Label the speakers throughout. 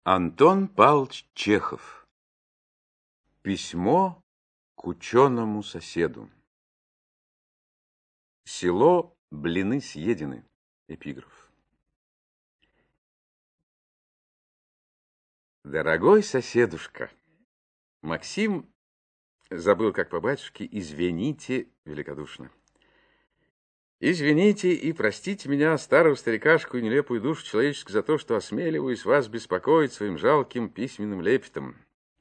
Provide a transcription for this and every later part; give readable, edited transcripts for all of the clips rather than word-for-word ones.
Speaker 1: Антон Павлович Чехов. Письмо к ученому соседу. Село Блины съедены. Эпиграф. Дорогой соседушка, Максим, забыл как по батюшке, извините великодушно. Извините и простите меня, старую старикашку и нелепую душу человеческую, за то, что осмеливаюсь вас беспокоить своим жалким письменным лепетом.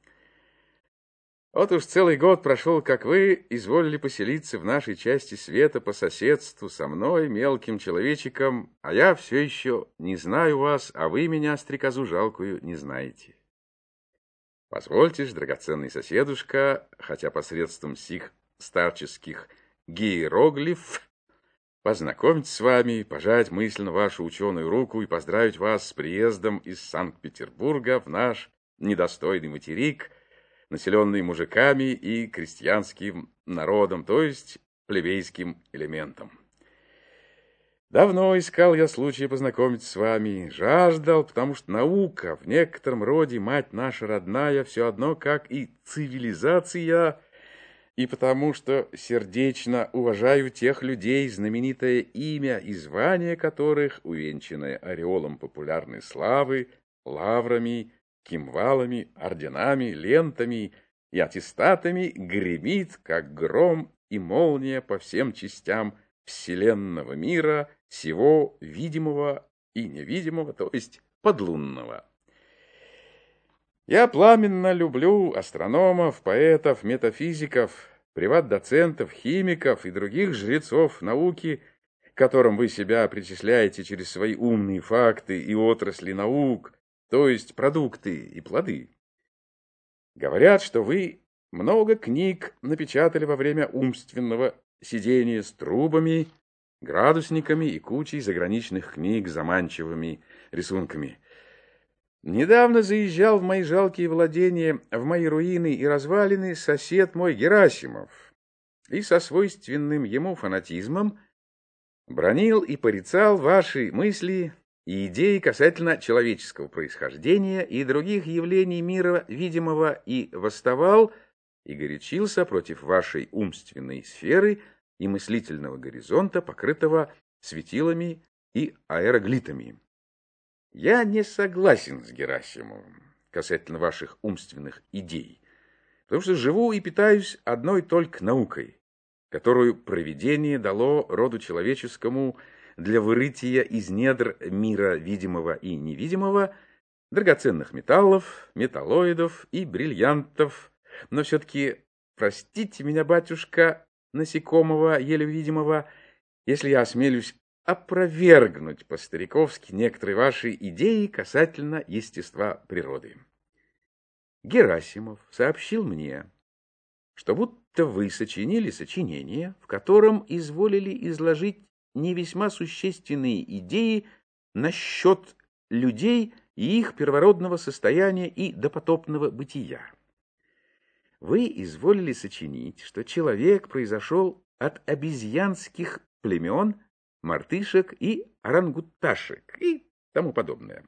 Speaker 1: Вот уж целый год прошел, как вы изволили поселиться в нашей части света по соседству со мной, мелким человечиком, а я все еще не знаю вас, а вы меня, стрекозу жалкую, не знаете. Позвольте ж, драгоценный соседушка, хотя посредством сих старческих гиероглиф, познакомиться с вами, пожать мысленно вашу ученую руку и поздравить вас с приездом из Санкт-Петербурга в наш недостойный материк, населенный мужиками и крестьянским народом, то есть плебейским элементом. Давно искал я случая познакомиться с вами, жаждал, потому что наука, в некотором роде мать наша родная, все одно, как и цивилизация, и потому что сердечно уважаю тех людей, знаменитое имя и звание которых, увенчанное ореолом популярной славы, лаврами, кимвалами, орденами, лентами и аттестатами, гремит, как гром и молния по всем частям вселенного мира, всего видимого и невидимого, то есть подлунного. Я пламенно люблю астрономов, поэтов, метафизиков, приват-доцентов, химиков и других жрецов науки, к которым вы себя причисляете через свои умные факты и отрасли наук, то есть продукты и плоды. Говорят, что вы много книг напечатали во время умственного сидения с трубами, градусниками и кучей заграничных книг с заманчивыми рисунками. Недавно заезжал в мои жалкие владения, в мои руины и развалины сосед мой Герасимов, и со свойственным ему фанатизмом бранил и порицал ваши мысли и идеи касательно человеческого происхождения и других явлений мира видимого, и восставал и горячился против вашей умственной сферы и мыслительного горизонта, покрытого светилами и аэроглитами. Я не согласен с Герасимовым касательно ваших умственных идей, потому что живу и питаюсь одной только наукой, которую провидение дало роду человеческому для вырытия из недр мира видимого и невидимого драгоценных металлов, металлоидов и бриллиантов. Но все-таки простите меня, батюшка, насекомого, еле видимого, если я осмелюсь опровергнуть по-стариковски некоторые ваши идеи касательно естества природы. Герасимов сообщил мне, что будто вы сочинили сочинение, в котором изволили изложить не весьма существенные идеи насчет людей и их первородного состояния и допотопного бытия. Вы изволили сочинить, что человек произошел от обезьянских племен, мартышек и орангуташек и тому подобное.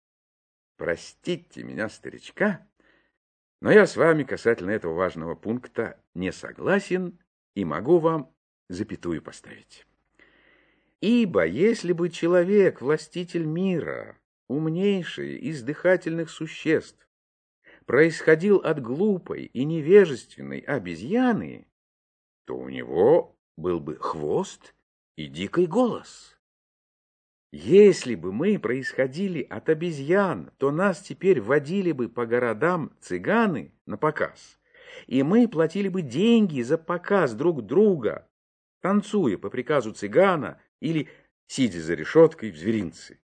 Speaker 1: Простите меня, старичка, но я с вами касательно этого важного пункта не согласен и могу вам запятую поставить. Ибо если бы человек, властитель мира, умнейший из дыхательных существ, происходил от глупой и невежественной обезьяны, то у него был бы хвост и дикий голос. Если бы мы происходили от обезьян, то нас теперь водили бы по городам цыганы на показ, и мы платили бы деньги за показ друг друга, танцуя по приказу цыгана или сидя за решеткой в зверинце.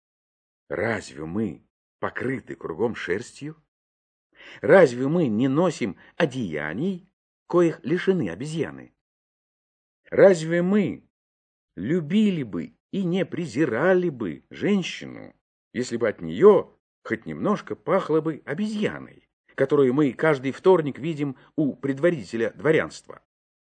Speaker 1: Разве мы покрыты кругом шерстью? Разве мы не носим одеяний, коих лишены обезьяны? Разве мы любили бы и не презирали бы женщину, если бы от нее хоть немножко пахло бы обезьяной, которую мы каждый вторник видим у предводителя дворянства?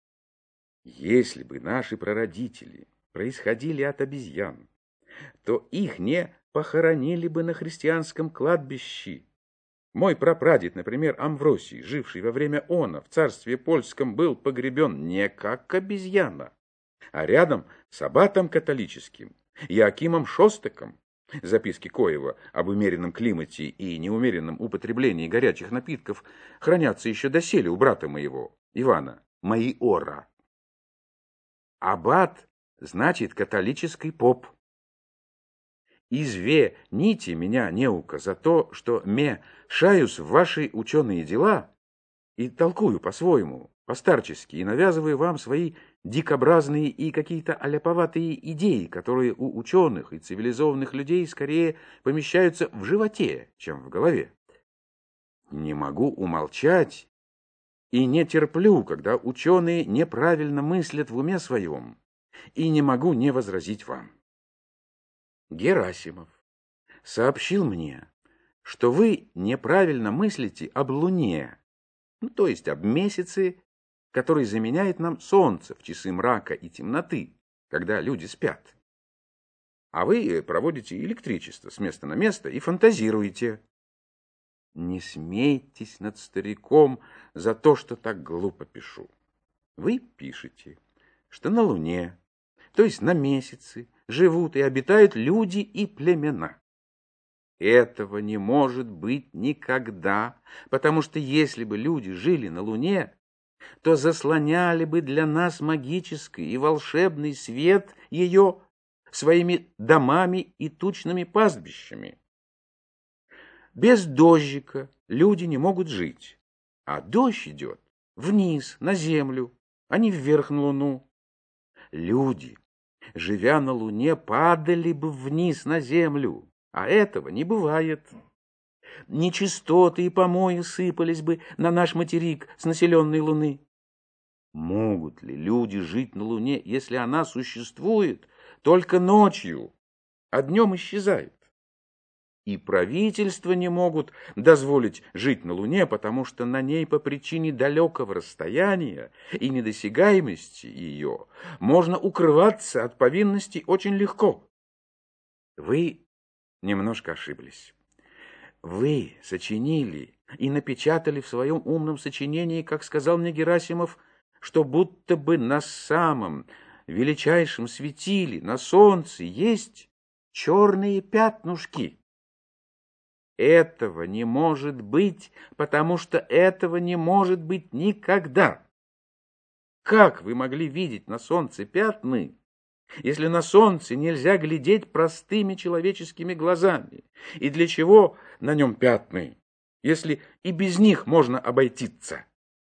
Speaker 1: Если бы наши прародители происходили от обезьян, то их не похоронили бы на христианском кладбище. Мой прапрадед, например, Амвросий, живший во время она в царстве польском, был погребен не как обезьяна, а рядом с аббатом католическим, Иоакимом Шостаком, записки коего об умеренном климате и неумеренном употреблении горячих напитков хранятся еще доселе у брата моего, Ивана Майора. Аббат значит католический поп. Изве нити меня неука за то, что шаюсь в ваши ученые дела и толкую по-своему, по-старчески, и навязываю вам свои дикобразные и какие-то аляповатые идеи, которые у ученых и цивилизованных людей скорее помещаются в животе, чем в голове. Не могу умолчать и не терплю, когда ученые неправильно мыслят в уме своем, и не могу не возразить вам. Герасимов сообщил мне, что вы неправильно мыслите об Луне, то есть об месяце, который заменяет нам Солнце в часы мрака и темноты, когда люди спят. А вы проводите электричество с места на место и фантазируете. Не смейтесь над стариком за то, что так глупо пишу. Вы пишете, что на Луне, то есть на месяце, живут и обитают люди и племена. Этого не может быть никогда, потому что если бы люди жили на Луне, то заслоняли бы для нас магический и волшебный свет ее своими домами и тучными пастбищами. Без дождика люди не могут жить, а дождь идет вниз, на землю, а не вверх на Луну. Люди, живя на Луне, падали бы вниз на землю, а этого не бывает. Нечистоты и помои сыпались бы на наш материк с населенной Луны. Могут ли люди жить на Луне, если она существует только ночью, а днем исчезает? И правительства не могут дозволить жить на Луне, потому что на ней по причине далекого расстояния и недосягаемости ее можно укрываться от повинностей очень легко. Вы немножко ошиблись. Вы сочинили и напечатали в своем умном сочинении, как сказал мне Герасимов, что будто бы на самом величайшем светиле, на солнце, есть черные пятнушки. Этого не может быть, потому что этого не может быть никогда. Как вы могли видеть на солнце пятны, если на солнце нельзя глядеть простыми человеческими глазами? И для чего на нем пятны, если и без них можно обойтиться?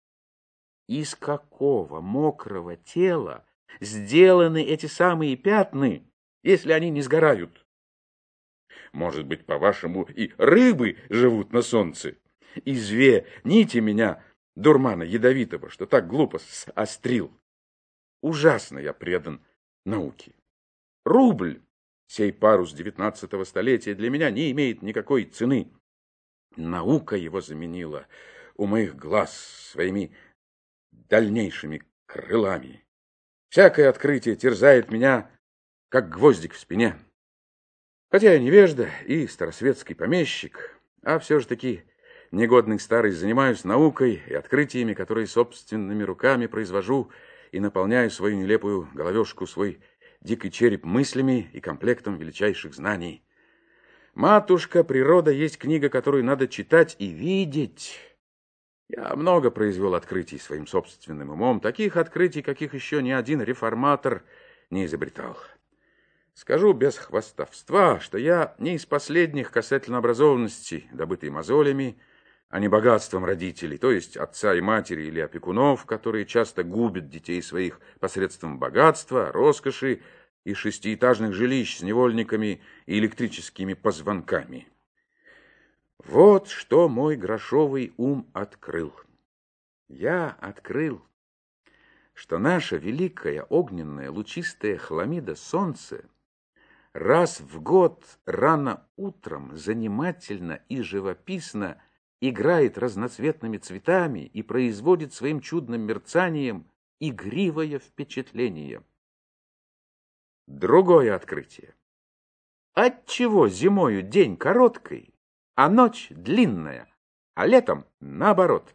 Speaker 1: Из какого мокрого тела сделаны эти самые пятны, если они не сгорают? Может быть, по-вашему, и рыбы живут на солнце? Извините меня, дурмана ядовитого, что так глупо острил. Ужасно я предан науке. Рубль, сей парус 19 столетия, для меня не имеет никакой цены. Наука его заменила у моих глаз своими дальнейшими крылами. Всякое открытие терзает меня, как гвоздик в спине. Хотя я невежда и старосветский помещик, а все же таки негодный старый, занимаюсь наукой и открытиями, которые собственными руками произвожу, и наполняю свою нелепую головешку, свой дикий череп мыслями и комплектом величайших знаний. «Матушка, природа» есть книга, которую надо читать и видеть. Я много произвел открытий своим собственным умом, таких открытий, каких еще ни один реформатор не изобретал. Скажу без хвастовства, что я не из последних касательно образованности, добытой мозолями, а не богатством родителей, то есть отца и матери или опекунов, которые часто губят детей своих посредством богатства, роскоши и шестиэтажных жилищ с невольниками и электрическими позвонками. Вот что мой грошовый ум открыл. Я открыл, что наша великая огненная лучистая хламида солнце раз в год рано утром занимательно и живописно играет разноцветными цветами и производит своим чудным мерцанием игривое впечатление. Другое открытие. Отчего зимою день короткий, а ночь длинная, а летом наоборот?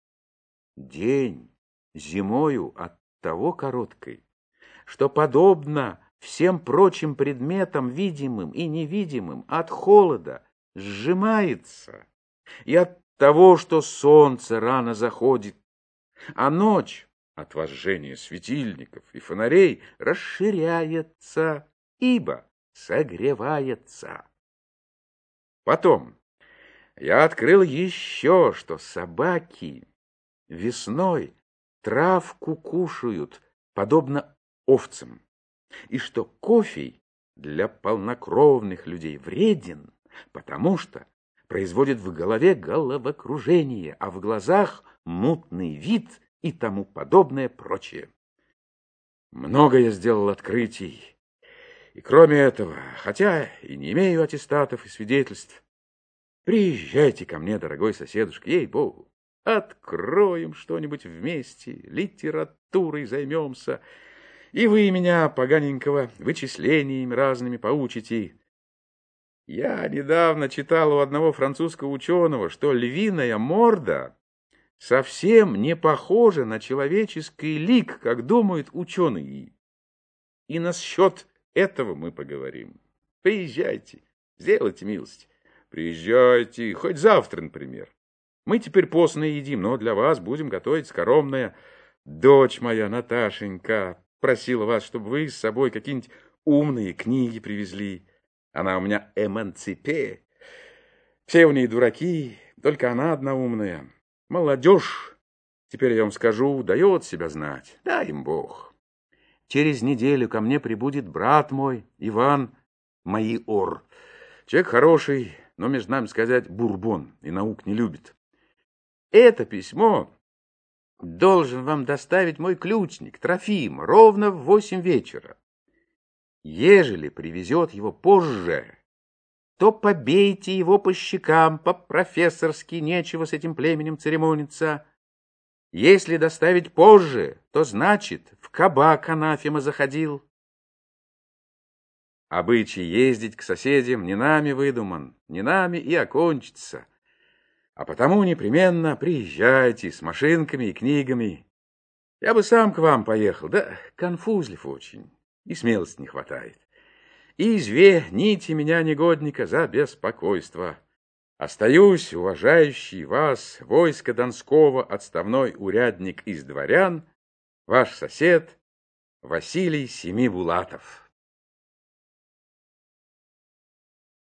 Speaker 1: День зимою от того короткой, что подобно всем прочим предметам, видимым и невидимым, от холода сжимается, и от того, что солнце рано заходит, а ночь от возжжения светильников и фонарей расширяется, ибо согревается. Потом я открыл еще, что собаки весной травку кушают, подобно овцам, и что кофе для полнокровных людей вреден, потому что производит в голове головокружение, а в глазах мутный вид и тому подобное прочее. Много я сделал открытий, и кроме этого, хотя и не имею аттестатов и свидетельств, приезжайте ко мне, дорогой соседушка, ей-богу, откроем что-нибудь вместе, литературой займемся, и вы меня, поганенького, вычислениями разными поучите. Я недавно читал у одного французского ученого, что львиная морда совсем не похожа на человеческий лик, как думают ученые. И насчет этого мы поговорим. Приезжайте, сделайте милость. Приезжайте, хоть завтра, например. Мы теперь постно едим, но для вас будем готовить скоромное. Дочь моя, Наташенька, просила вас, чтобы вы с собой какие-нибудь умные книги привезли. Она у меня эмансипе. Все у ней дураки, только она одна умная. Молодежь, теперь я вам скажу, дает себя знать. Дай им Бог. Через неделю ко мне прибудет брат мой, Иван Майор. Человек хороший, но, между нами сказать, бурбон и наук не любит. Это письмо должен вам доставить мой ключник Трофим ровно в 8 вечера. Ежели привезет его позже, то побейте его по щекам, по-профессорски, нечего с этим племенем церемониться. Если доставить позже, то значит, в кабак анафема заходил. Обычай ездить к соседям не нами выдуман, не нами и окончится. А потому непременно приезжайте с машинками и книгами. Я бы сам к вам поехал, да конфузлив очень, и смелости не хватает. И извините меня, негодника, за беспокойство. Остаюсь, уважающий вас, войска Донского, отставной урядник из дворян, ваш сосед Василий Семибулатов.